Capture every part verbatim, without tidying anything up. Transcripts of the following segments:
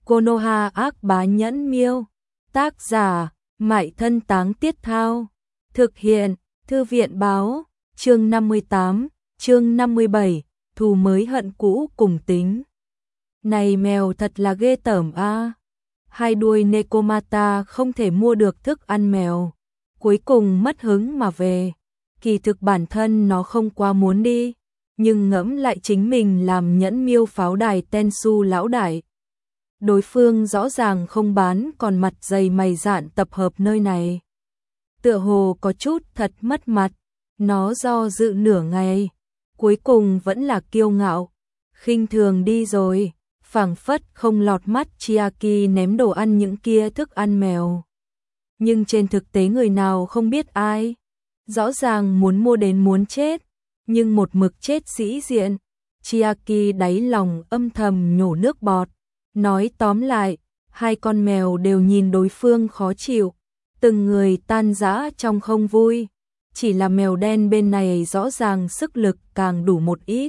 Konoha ác bá nhẫn miêu. Tác giả, Mại Thân Táng Tiết Thao. Thực hiện, Thư viện báo. Chương năm mươi tám, chương năm mươi bảy, thù mới hận cũ cùng tính. Này mèo thật là ghê tởm a. Hai đuôi Nekomata không thể mua được thức ăn mèo. Cuối cùng mất hứng mà về. Kỳ thực bản thân nó không quá muốn đi, nhưng ngẫm lại chính mình làm nhẫn miêu pháo đài Tensu lão đại. Đối phương rõ ràng không bán còn mặt dày mày dạn tập hợp nơi này. Tựa hồ có chút thật mất mặt, nó do dự nửa ngày, cuối cùng vẫn là kiêu ngạo, khinh thường đi rồi, phảng phất không lọt mắt Chiaki ném đồ ăn những kia thức ăn mèo. Nhưng trên thực tế người nào không biết ai, rõ ràng muốn mua đến muốn chết, nhưng một mực chết sĩ diện. Chiaki đáy lòng âm thầm nhổ nước bọt, nói tóm lại, hai con mèo đều nhìn đối phương khó chịu, từng người tan rã trong không vui, chỉ là mèo đen bên này rõ ràng sức lực càng đủ một ít.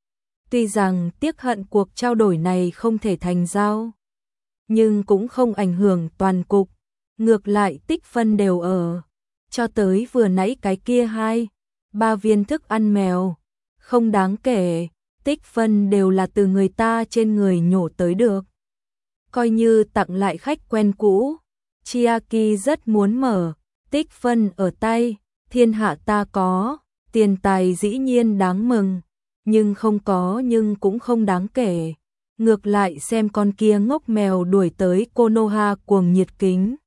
Tuy rằng tiếc hận cuộc trao đổi này không thể thành giao, nhưng cũng không ảnh hưởng toàn cục, ngược lại tích phân đều ở. Cho tới vừa nãy cái kia hai, ba viên thức ăn mèo, không đáng kể, tích phân đều là từ người ta trên người nhổ tới được. Coi như tặng lại khách quen cũ, Chiaki rất muốn mở, tích phân ở tay, thiên hạ ta có, tiền tài dĩ nhiên đáng mừng, nhưng không có nhưng cũng không đáng kể. Ngược lại xem con kia ngốc mèo đuổi tới Konoha cuồng nhiệt kính.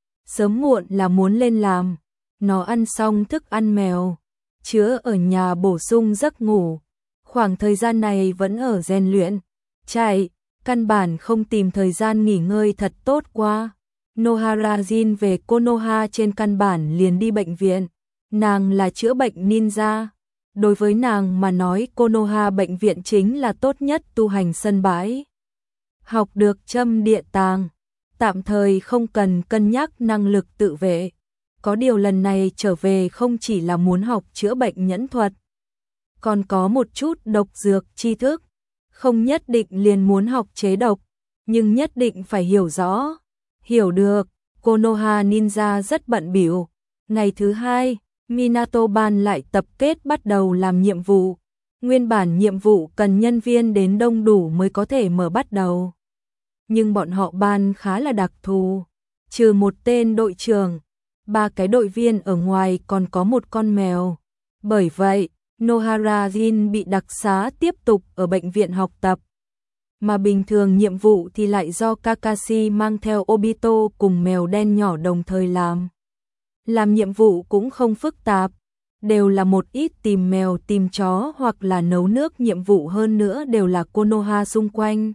Sớm muộn là muốn lên làm, nó ăn xong thức ăn mèo, chứa ở nhà bổ sung giấc ngủ. Khoảng thời gian này vẫn ở rèn luyện, chạy, căn bản không tìm thời gian nghỉ ngơi thật tốt qua. Nohara Jin về Konoha trên căn bản liền đi bệnh viện, nàng là chữa bệnh ninja. Đối với nàng mà nói Konoha bệnh viện chính là tốt nhất tu hành sân bãi. Học được châm địa tàng, tạm thời không cần cân nhắc năng lực tự vệ. Có điều lần này trở về không chỉ là muốn học chữa bệnh nhẫn thuật, còn có một chút độc dược tri thức. Không nhất định liền muốn học chế độc, nhưng nhất định phải hiểu rõ. Hiểu được, Konoha Ninja rất bận bịu. Ngày thứ hai, Minato ban lại tập kết bắt đầu làm nhiệm vụ. Nguyên bản nhiệm vụ cần nhân viên đến đông đủ mới có thể mở bắt đầu. Nhưng bọn họ ban khá là đặc thù. Trừ một tên đội trưởng, ba cái đội viên ở ngoài còn có một con mèo. Bởi vậy, Nohara Jin bị đặc xá tiếp tục ở bệnh viện học tập. Mà bình thường nhiệm vụ thì lại do Kakashi mang theo Obito cùng mèo đen nhỏ đồng thời làm. Làm nhiệm vụ cũng không phức tạp, đều là một ít tìm mèo tìm chó hoặc là nấu nước, nhiệm vụ hơn nữa đều là Konoha xung quanh.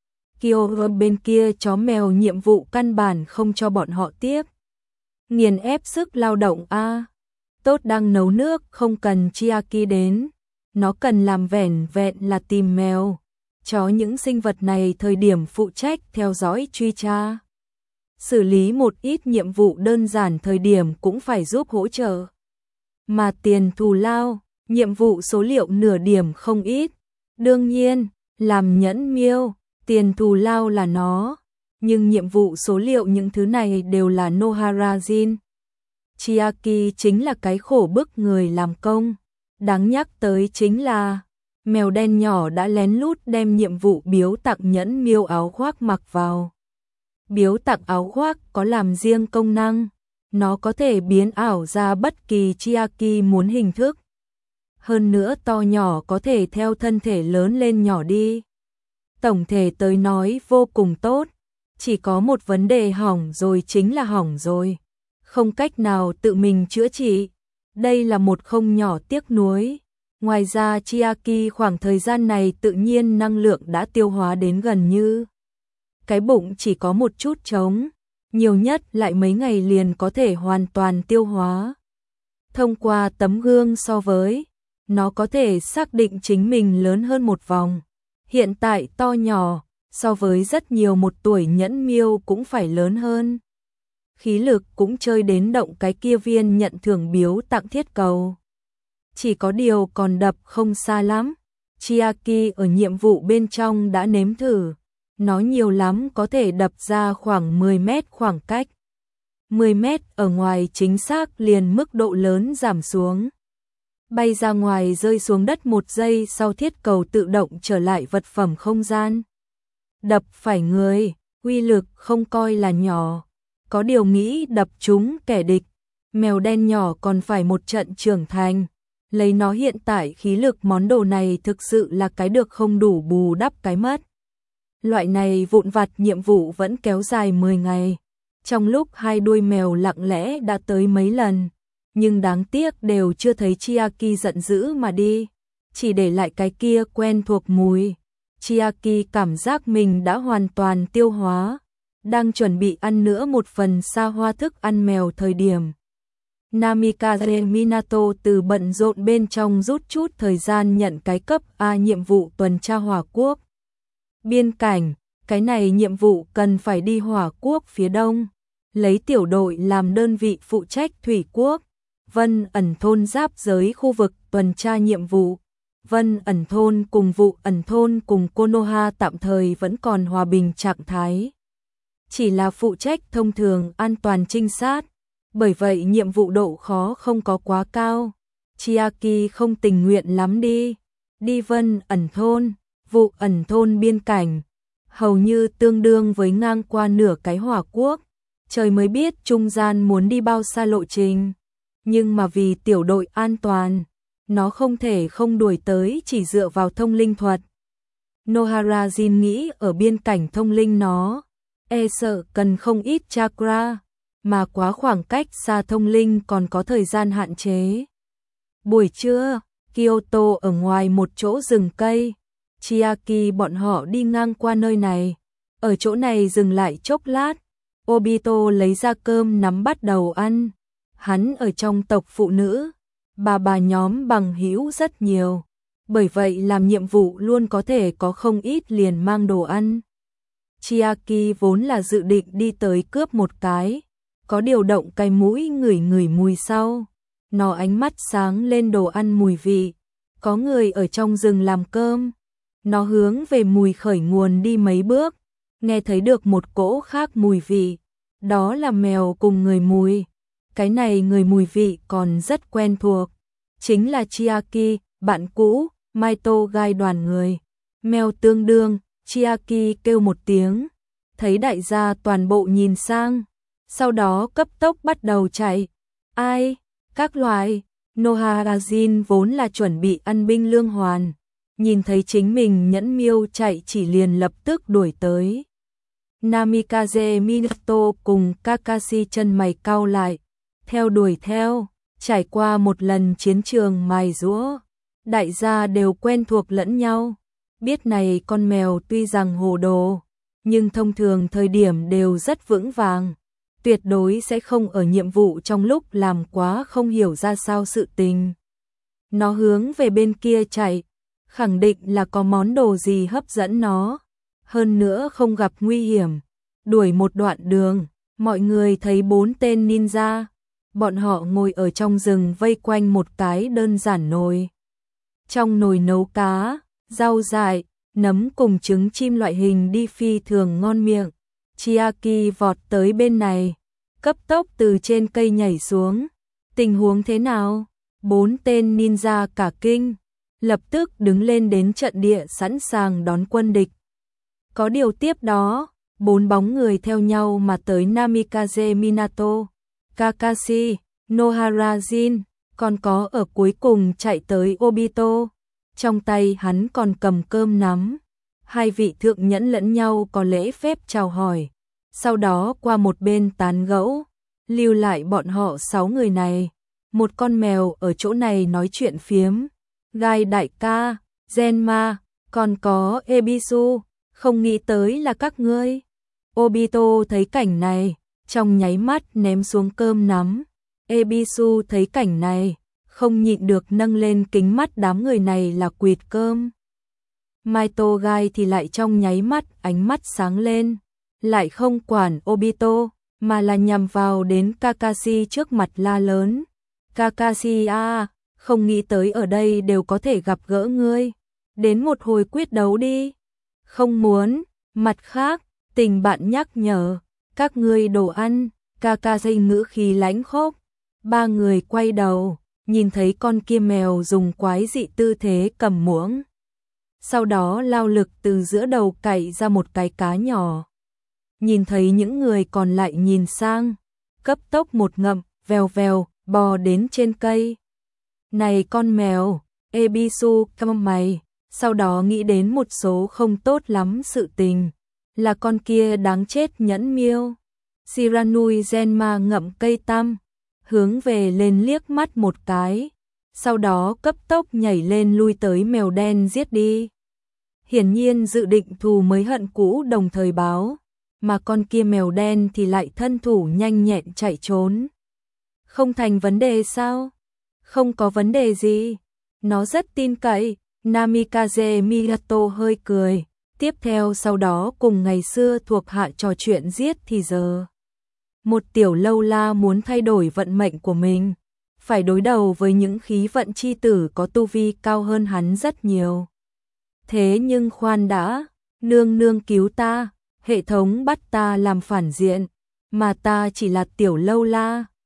Kyoto bên kia chó mèo nhiệm vụ căn bản không cho bọn họ tiếp. Nghiền ép sức lao động a. À. Tốt đang nấu nước không cần Chiaki đến, nó cần làm vẻn vẹn là tìm mèo, chó những sinh vật này thời điểm phụ trách theo dõi truy tra. Xử lý một ít nhiệm vụ đơn giản thời điểm cũng phải giúp hỗ trợ. Mà tiền thù lao, nhiệm vụ số liệu nửa điểm không ít. Đương nhiên, làm nhẫn miêu, tiền thù lao là nó, nhưng nhiệm vụ số liệu những thứ này đều là Nohara Jin. Chiaki chính là cái khổ bức người làm công. Đáng nhắc tới chính là mèo đen nhỏ đã lén lút đem nhiệm vụ biếu tặng nhẫn miêu áo khoác mặc vào. Biếu tặng áo khoác có làm riêng công năng, nó có thể biến ảo ra bất kỳ Chiaki muốn hình thức. Hơn nữa to nhỏ có thể theo thân thể lớn lên nhỏ đi. Tổng thể tới nói vô cùng tốt, chỉ có một vấn đề hỏng rồi chính là hỏng rồi. Không cách nào tự mình chữa trị. Đây là một không nhỏ tiếc nuối. Ngoài ra Chiaki khoảng thời gian này tự nhiên năng lượng đã tiêu hóa đến gần như. Cái bụng chỉ có một chút trống, nhiều nhất lại mấy ngày liền có thể hoàn toàn tiêu hóa. Thông qua tấm gương so với, nó có thể xác định chính mình lớn hơn một vòng. Hiện tại to nhỏ, so với rất nhiều một tuổi nhẫn miêu cũng phải lớn hơn. Khí lực cũng chơi đến động cái kia viên nhận thưởng biếu tặng thiết cầu. Chỉ có điều còn đập không xa lắm. Chiaki ở nhiệm vụ bên trong đã nếm thử, Nó nhiều lắm có thể đập ra khoảng mười mét khoảng cách. mười mét ở ngoài chính xác liền mức độ lớn giảm xuống. Bay ra ngoài rơi xuống đất một giây sau thiết cầu tự động trở lại vật phẩm không gian. Đập phải người, uy lực không coi là nhỏ. Có điều nghĩ đập trúng kẻ địch, mèo đen nhỏ còn phải một trận trưởng thành. Lấy nó hiện tại khí lực món đồ này thực sự là cái được không đủ bù đắp cái mất. Loại này vụn vặt nhiệm vụ vẫn kéo dài mười ngày. Trong lúc hai đuôi mèo lặng lẽ đã tới mấy lần, nhưng đáng tiếc đều chưa thấy Chiaki giận dữ mà đi, chỉ để lại cái kia quen thuộc mùi. Chiaki cảm giác mình đã hoàn toàn tiêu hóa, đang chuẩn bị ăn nữa một phần xa hoa thức ăn mèo thời điểm. Namikaze Minato từ bận rộn bên trong rút chút thời gian nhận cái cấp A nhiệm vụ tuần tra hỏa quốc. Biên cảnh, cái này nhiệm vụ cần phải đi hỏa quốc phía đông, lấy tiểu đội làm đơn vị phụ trách thủy quốc. Vân ẩn thôn giáp giới khu vực tuần tra nhiệm vụ. Vân ẩn thôn cùng vụ ẩn thôn cùng Konoha tạm thời vẫn còn hòa bình trạng thái. Chỉ là phụ trách thông thường an toàn trinh sát, bởi vậy nhiệm vụ độ khó không có quá cao. Chiaki không tình nguyện lắm đi. Đi Vân ẩn thôn, vụ ẩn thôn biên cảnh, hầu như tương đương với ngang qua nửa cái hỏa quốc. Trời mới biết trung gian muốn đi bao xa lộ trình. Nhưng mà vì tiểu đội an toàn, nó không thể không đuổi tới chỉ dựa vào thông linh thuật. Nohara Jin nghĩ ở biên cảnh thông linh nó, e sợ cần không ít chakra, mà quá khoảng cách xa thông linh còn có thời gian hạn chế. Buổi trưa, Kyoto ở ngoài một chỗ rừng cây, Chiaki bọn họ đi ngang qua nơi này, ở chỗ này dừng lại chốc lát, Obito lấy ra cơm nắm bắt đầu ăn. Hắn ở trong tộc phụ nữ, bà bà nhóm bằng hữu rất nhiều, bởi vậy làm nhiệm vụ luôn có thể có không ít liền mang đồ ăn. Chiaki vốn là dự định đi tới cướp một cái, có điều động cái mũi ngửi ngửi mùi sau, nó ánh mắt sáng lên đồ ăn mùi vị, có người ở trong rừng làm cơm, nó hướng về mùi khởi nguồn đi mấy bước, nghe thấy được một cỗ khác mùi vị, đó là mèo cùng người mùi. Cái này người mùi vị còn rất quen thuộc, chính là Chiaki, bạn cũ, Maito gai đoàn người. Mèo tương đương, Chiaki kêu một tiếng, thấy đại gia toàn bộ nhìn sang, sau đó cấp tốc bắt đầu chạy. Ai? Các loài. Nohara Jin vốn là chuẩn bị ăn binh lương hoàn, nhìn thấy chính mình nhẫn miêu chạy chỉ liền lập tức đuổi tới. Namikaze Minato cùng Kakashi chân mày cau lại, theo đuổi theo, trải qua một lần chiến trường mài giũa, đại gia đều quen thuộc lẫn nhau, biết này con mèo tuy rằng hồ đồ, nhưng thông thường thời điểm đều rất vững vàng, tuyệt đối sẽ không ở nhiệm vụ trong lúc làm quá không hiểu ra sao sự tình. Nó hướng về bên kia chạy, khẳng định là có món đồ gì hấp dẫn nó, hơn nữa không gặp nguy hiểm. Đuổi một đoạn đường, mọi người thấy bốn tên ninja. Bọn họ ngồi ở trong rừng vây quanh một cái đơn giản nồi. Trong nồi nấu cá, rau dại, nấm cùng trứng chim loại hình đi phi thường ngon miệng. Chiaki vọt tới bên này, cấp tốc từ trên cây nhảy xuống. Tình huống thế nào? Bốn tên ninja cả kinh, lập tức đứng lên đến trận địa sẵn sàng đón quân địch. Có điều tiếp đó, bốn bóng người theo nhau mà tới Namikaze Minato, Kakashi, Nohara Jin, còn có ở cuối cùng chạy tới Obito. Trong tay hắn còn cầm cơm nắm. Hai vị thượng nhẫn lẫn nhau có lễ phép chào hỏi. Sau đó qua một bên tán gẫu, lưu lại bọn họ sáu người này. Một con mèo ở chỗ này nói chuyện phiếm. Gai đại ca, Zenma, còn có Ebisu, không nghĩ tới là các ngươi. Obito thấy cảnh này, trong nháy mắt ném xuống cơm nắm. Ebisu thấy cảnh này, không nhịn được nâng lên kính mắt đám người này là quỵt cơm. Maito gai thì lại trong nháy mắt ánh mắt sáng lên, lại không quản Obito, mà là nhằm vào đến Kakashi trước mặt la lớn. Kakashi à, không nghĩ tới ở đây đều có thể gặp gỡ ngươi, đến một hồi quyết đấu đi. Không muốn, Mặt khác, tình bạn nhắc nhở, các ngươi đồ ăn, ca ca dây ngữ khi lãnh khốc. Ba người quay đầu, nhìn thấy con kia mèo dùng quái dị tư thế cầm muỗng. Sau đó lao lực từ giữa đầu cạy ra một cái cá nhỏ. Nhìn thấy những người còn lại nhìn sang, cấp tốc một ngậm, vèo vèo, bò đến trên cây. Này con mèo, Ebisu căm mày, sau đó nghĩ đến một số không tốt lắm sự tình, là con kia đáng chết nhẫn miêu. Siranui Genma ngậm cây tăm, hướng về lên liếc mắt một cái, sau đó cấp tốc nhảy lên lui tới mèo đen giết đi. Hiển nhiên dự định thù mới hận cũ đồng thời báo, mà con kia mèo đen thì lại thân thủ nhanh nhẹn chạy trốn. Không thành vấn đề sao? Không có vấn đề gì. Nó rất tin cậy. Namikaze Miyato hơi cười. Tiếp theo sau đó cùng ngày xưa thuộc hạ trò chuyện giết thì giờ. Một tiểu lâu la muốn thay đổi vận mệnh của mình. Phải đối đầu với những khí vận chi tử có tu vi cao hơn hắn rất nhiều. Thế nhưng khoan đã, nương nương cứu ta, hệ thống bắt ta làm phản diện, mà ta chỉ là tiểu lâu la,